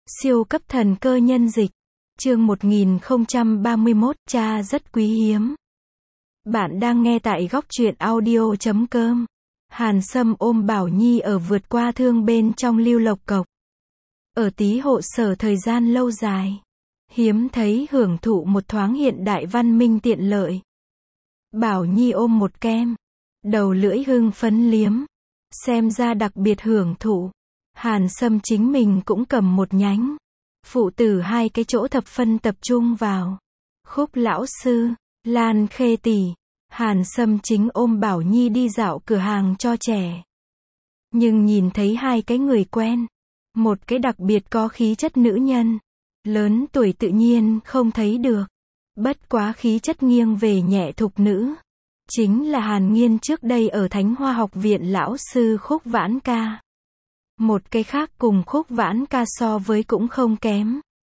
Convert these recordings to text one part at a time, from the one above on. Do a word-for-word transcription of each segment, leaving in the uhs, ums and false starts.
Siêu cấp thần cơ nhân dịch. Chương một nghìn không trăm ba mươi mốt, cha rất quý hiếm. Bạn đang nghe tại góc truyện audio chấm com. Hàn Sâm ôm Bảo Nhi ở vượt qua thương bên trong Lưu Lộc Cộc. Ở Tý Hộ Sở thời gian lâu dài. Hiếm thấy hưởng thụ một thoáng hiện đại văn minh tiện lợi. Bảo Nhi ôm một kem. Đầu lưỡi hưng phấn liếm. Xem ra đặc biệt hưởng thụ. Hàn Sâm chính mình cũng cầm một nhánh. Phụ tử hai cái chỗ thập phân tập trung vào. Khúc lão sư, Lan Khê tỷ. Hàn Sâm chính ôm Bảo Nhi đi dạo cửa hàng cho trẻ. Nhưng nhìn thấy hai cái người quen. Một cái đặc biệt có khí chất nữ nhân. Lớn tuổi tự nhiên không thấy được. Bất quá khí chất nghiêng về nhẹ thục nữ. Chính là Hàn Nghiên trước đây ở Thánh Hoa Học Viện lão sư Khúc Vãn Ca. Một cái khác cùng Khúc Vãn Ca so với cũng không kém.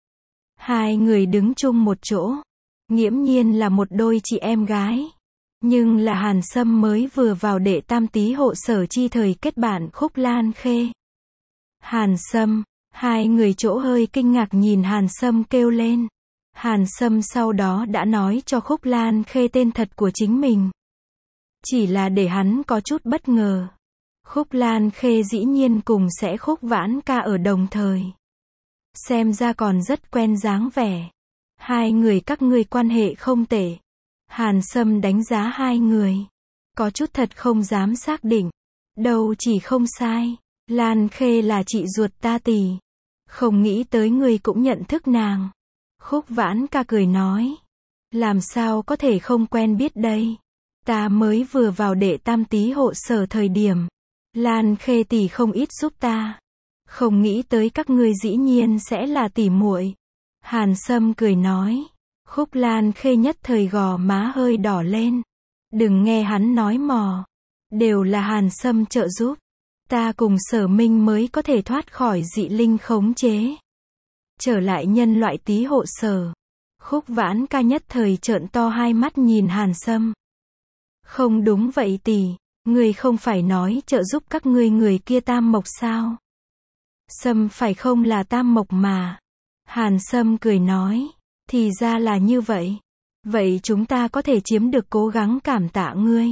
Hai người đứng chung một chỗ. Nghiễm nhiên là một đôi chị em gái. Nhưng là Hàn Sâm mới vừa vào đệ tam Tý Hộ Sở chi thời kết bạn Khúc Lan Khê. Hàn Sâm, hai người chỗ hơi kinh ngạc nhìn Hàn Sâm kêu lên. Hàn Sâm sau đó đã nói cho Khúc Lan Khê tên thật của chính mình. Chỉ là để hắn có chút bất ngờ. Khúc Lan Khê dĩ nhiên cùng sẽ Khúc Vãn Ca ở đồng thời. Xem ra còn rất quen dáng vẻ. Hai người các ngươi quan hệ không tệ. Hàn Sâm đánh giá hai người. Có chút thật không dám xác định. Đâu chỉ không sai. Lan Khê là chị ruột ta tỷ. Không nghĩ tới ngươi cũng nhận thức nàng. Khúc Vãn Ca cười nói. Làm sao có thể không quen biết đây. Ta mới vừa vào đệ tam Tý Hộ Sở thời điểm. Lan Khê tỷ không ít giúp ta. Không nghĩ tới các ngươi dĩ nhiên sẽ là tỷ muội. Hàn Sâm cười nói. Khúc Lan Khê nhất thời gò má hơi đỏ lên. Đừng nghe hắn nói mò. Đều là Hàn Sâm trợ giúp. Ta cùng Sở Minh mới có thể thoát khỏi dị linh khống chế. Trở lại nhân loại Tý Hộ Sở. Khúc Vãn Ca nhất thời trợn to hai mắt nhìn Hàn Sâm. Không đúng vậy tỷ. Ngươi không phải nói trợ giúp các ngươi người kia Tam Mộc sao? Sâm phải không là Tam Mộc mà. Hàn Sâm cười nói. Thì ra là như vậy. Vậy chúng ta có thể chiếm được cố gắng cảm tạ ngươi.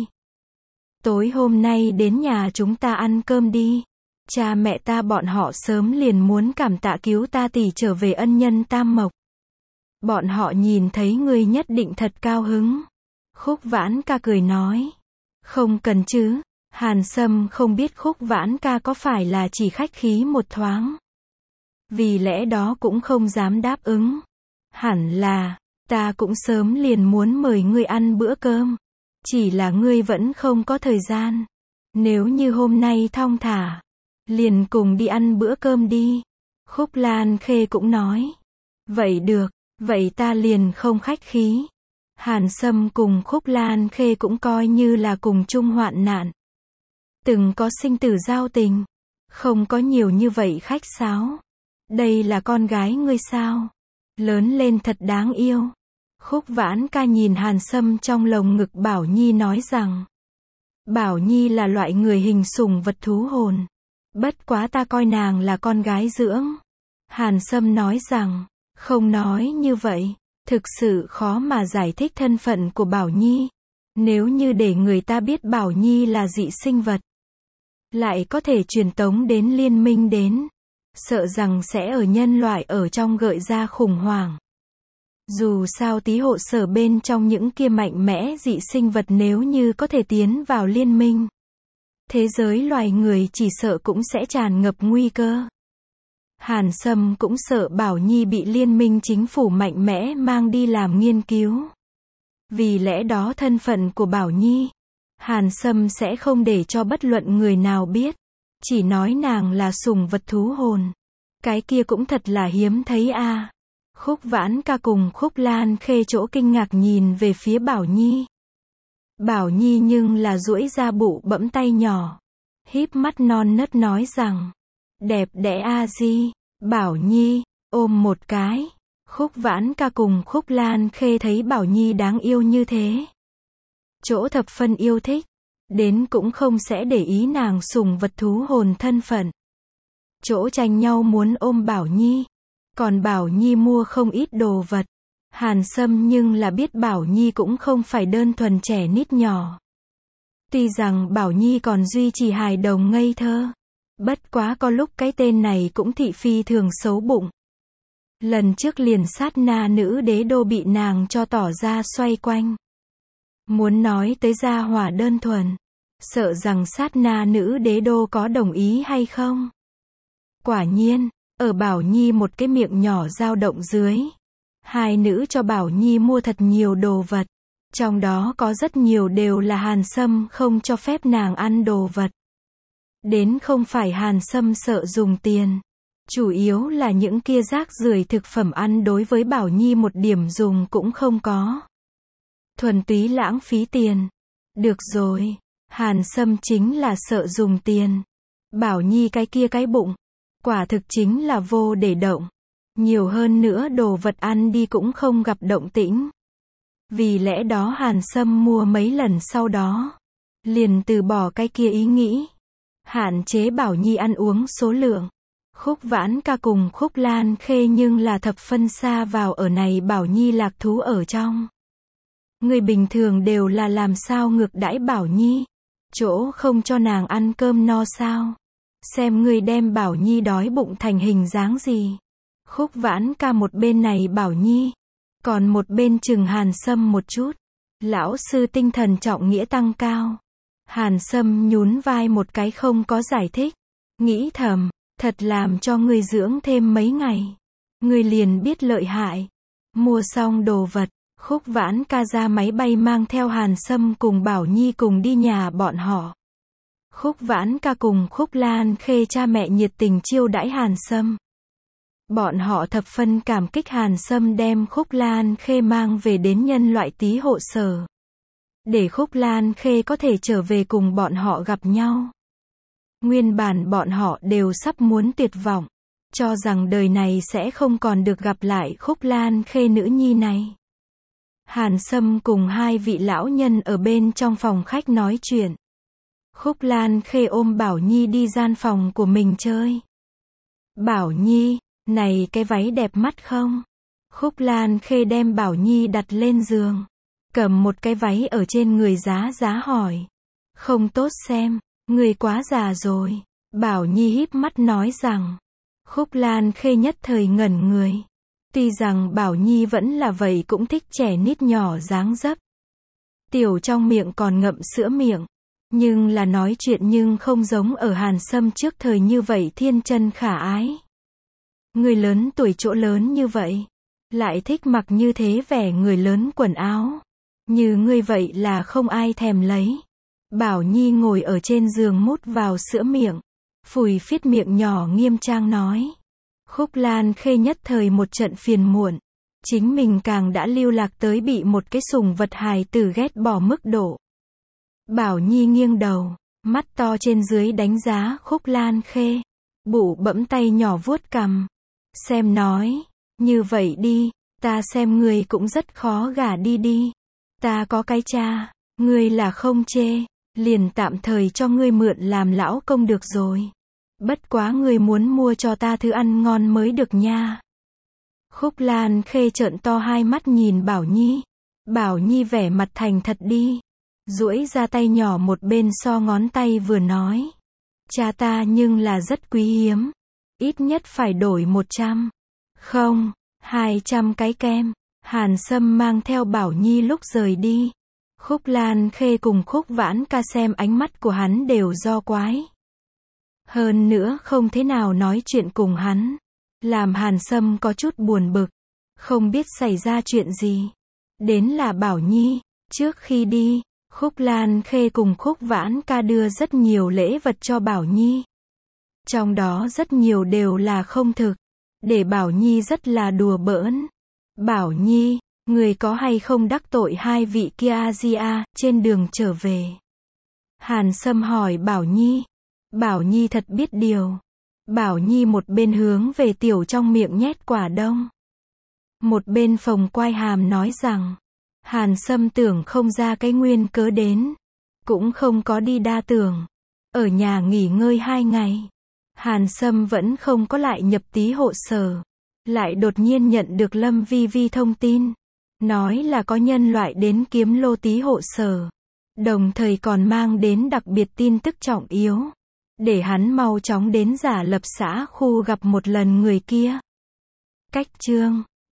Tối hôm nay đến nhà chúng ta ăn cơm đi. Cha mẹ ta bọn họ sớm liền muốn cảm tạ cứu ta tỷ trở về ân nhân Tam Mộc. Bọn họ nhìn thấy ngươi nhất định thật cao hứng. Khúc Vãn Ca cười nói. Không cần chứ. Hàn Sâm không biết Khúc Vãn Ca có phải là chỉ khách khí một thoáng. Vì lẽ đó cũng không dám đáp ứng. Hẳn là, ta cũng sớm liền muốn mời ngươi ăn bữa cơm. Chỉ là ngươi vẫn không có thời gian. Nếu như hôm nay thong thả, liền cùng đi ăn bữa cơm đi. Khúc Lan Khê cũng nói. Vậy được, vậy ta liền không khách khí. Hàn Sâm cùng Khúc Lan Khê cũng coi như là cùng chung hoạn nạn. Từng có sinh tử giao tình. Không có nhiều như vậy khách sáo. Đây là con gái ngươi sao? Lớn lên thật đáng yêu. Khúc Vãn Ca nhìn Hàn Sâm trong lồng ngực Bảo Nhi nói rằng. Bảo Nhi là loại người hình sủng vật thú hồn. Bất quá ta coi nàng là con gái dưỡng. Hàn Sâm nói rằng. Không nói như vậy. Thực sự khó mà giải thích thân phận của Bảo Nhi. Nếu như để người ta biết Bảo Nhi là dị sinh vật. Lại có thể truyền tống đến liên minh đến. Sợ rằng sẽ ở nhân loại ở trong gợi ra khủng hoảng. Dù sao Tý Hộ Sở bên trong những kia mạnh mẽ dị sinh vật nếu như có thể tiến vào liên minh. Thế giới loài người chỉ sợ cũng sẽ tràn ngập nguy cơ. Hàn Sâm cũng sợ Bảo Nhi bị liên minh chính phủ mạnh mẽ mang đi làm nghiên cứu. Vì lẽ đó thân phận của Bảo Nhi, Hàn Sâm sẽ không để cho bất luận người nào biết. Chỉ nói nàng là sủng vật thú hồn. Cái kia cũng thật là hiếm thấy a. À. Khúc Vãn Ca cùng Khúc Lan Khê chỗ kinh ngạc nhìn về phía Bảo Nhi. Bảo Nhi nhưng là duỗi ra bụ bẫm tay nhỏ. Híp mắt non nớt nói rằng. Đẹp đẽ a di. Bảo Nhi, ôm một cái. Khúc Vãn Ca cùng Khúc Lan Khê thấy Bảo Nhi đáng yêu như thế. Chỗ thập phân yêu thích. Đến cũng không sẽ để ý nàng sủng vật thú hồn thân phận. Chỗ tranh nhau muốn ôm Bảo Nhi. Còn Bảo Nhi mua không ít đồ vật. Hàn Sâm nhưng là biết Bảo Nhi cũng không phải đơn thuần trẻ nít nhỏ. Tuy rằng Bảo Nhi còn duy trì hài đồng ngây thơ. Bất quá có lúc cái tên này cũng thị phi thường xấu bụng. Lần trước liền sát na nữ đế đô bị nàng cho tỏ ra xoay quanh. Muốn nói tới gia hỏa đơn thuần. Sợ rằng sát na nữ đế đô có đồng ý hay không? Quả nhiên, ở Bảo Nhi một cái miệng nhỏ dao động dưới. Hai nữ cho Bảo Nhi mua thật nhiều đồ vật. Trong đó có rất nhiều đều là Hàn Sâm không cho phép nàng ăn đồ vật. Đến không phải Hàn Sâm sợ dùng tiền. Chủ yếu là những kia rác rưởi thực phẩm ăn đối với Bảo Nhi một điểm dùng cũng không có. Thuần túy lãng phí tiền. Được rồi. Hàn Sâm chính là sợ dùng tiền. Bảo Nhi cái kia cái bụng. Quả thực chính là vô để động. Nhiều hơn nữa đồ vật ăn đi cũng không gặp động tĩnh. Vì lẽ đó Hàn Sâm mua mấy lần sau đó. Liền từ bỏ cái kia ý nghĩ. Hạn chế Bảo Nhi ăn uống số lượng. Khúc Vãn Ca cùng Khúc Lan Khê nhưng là thập phân xa vào ở này Bảo Nhi lạc thú ở trong. Người bình thường đều là làm sao ngược đãi Bảo Nhi. Chỗ không cho nàng ăn cơm no sao. Xem người đem Bảo Nhi đói bụng thành hình dáng gì. Khúc Vãn Ca một bên này Bảo Nhi. Còn một bên chừng Hàn Sâm một chút. Lão sư tinh thần trọng nghĩa tăng cao. Hàn Sâm nhún vai một cái không có giải thích. Nghĩ thầm, thật làm cho người dưỡng thêm mấy ngày. Người liền biết lợi hại. Mua xong đồ vật, Khúc Vãn Ca ra máy bay mang theo Hàn Sâm cùng Bảo Nhi cùng đi nhà bọn họ. Khúc Vãn Ca cùng Khúc Lan Khê cha mẹ nhiệt tình chiêu đãi Hàn Sâm. Bọn họ thập phân cảm kích Hàn Sâm đem Khúc Lan Khê mang về đến nhân loại tí hộ sở. Để Khúc Lan Khê có thể trở về cùng bọn họ gặp nhau. Nguyên bản bọn họ đều sắp muốn tuyệt vọng. Cho rằng đời này sẽ không còn được gặp lại Khúc Lan Khê nữ nhi này. Hàn Sâm cùng hai vị lão nhân ở bên trong phòng khách nói chuyện. Khúc Lan Khê ôm Bảo Nhi đi gian phòng của mình chơi. Bảo Nhi, này cái váy đẹp mắt không? Khúc Lan Khê đem Bảo Nhi đặt lên giường. Cầm một cái váy ở trên người giá giá hỏi. Không tốt xem, người quá già rồi. Bảo Nhi híp mắt nói rằng. Khúc Lan Khê nhất thời ngẩn người. Tuy rằng Bảo Nhi vẫn là vậy cũng thích trẻ nít nhỏ dáng dấp. Tiểu trong miệng còn ngậm sữa miệng. Nhưng là nói chuyện nhưng không giống ở Hàn Sâm trước thời như vậy thiên chân khả ái. Người lớn tuổi chỗ lớn như vậy. Lại thích mặc như thế vẻ người lớn quần áo. Như ngươi vậy là không ai thèm lấy. Bảo Nhi ngồi ở trên giường mút vào sữa miệng. Phủi phít miệng nhỏ nghiêm trang nói. Khúc Lan Khê nhất thời một trận phiền muộn. Chính mình càng đã lưu lạc tới bị một cái sủng vật hài tử ghét bỏ mức độ. Bảo Nhi nghiêng đầu, mắt to trên dưới đánh giá Khúc Lan Khê. Bụ bẫm tay nhỏ vuốt cằm. Xem nói, như vậy đi, ta xem ngươi cũng rất khó gả đi đi. Ta có cái cha, ngươi là không chê, liền tạm thời cho ngươi mượn làm lão công được rồi. Bất quá ngươi muốn mua cho ta thứ ăn ngon mới được nha. Khúc Lan Khê trợn to hai mắt nhìn Bảo Nhi. Bảo Nhi vẻ mặt thành thật đi. Duỗi ra tay nhỏ một bên so ngón tay vừa nói. Cha ta nhưng là rất quý hiếm. Ít nhất phải đổi một trăm. Không, hai trăm cái kem. Hàn Sâm mang theo Bảo Nhi lúc rời đi. Khúc Lan Khê cùng Khúc Vãn Ca xem ánh mắt của hắn đều do quái. Hơn nữa không thế nào nói chuyện cùng hắn. Làm Hàn Sâm có chút buồn bực. Không biết xảy ra chuyện gì. Đến là Bảo Nhi. Trước khi đi, Khúc Lan Khê cùng Khúc Vãn Ca đưa rất nhiều lễ vật cho Bảo Nhi. Trong đó rất nhiều đều là không thực. Để Bảo Nhi rất là đùa bỡn. Bảo Nhi, người có hay không đắc tội hai vị kia A-di-a trên đường trở về? Hàn Sâm hỏi Bảo Nhi. Bảo Nhi thật biết điều. Bảo Nhi một bên hướng về tiểu trong miệng nhét quả đông. Một bên phồng quai hàm nói rằng. Hàn Sâm tưởng không ra cái nguyên cớ đến. Cũng không có đi đa tưởng. Ở nhà nghỉ ngơi hai ngày. Hàn Sâm vẫn không có lại nhập tí hộ sở. lại đột nhiên nhận được Lâm Vi Vi thông tin, nói là có nhân loại đến kiếm Lô Tý hộ sở, đồng thời còn mang đến đặc biệt tin tức trọng yếu, để hắn mau chóng đến Giả Lập xã khu gặp một lần người kia. Cách chương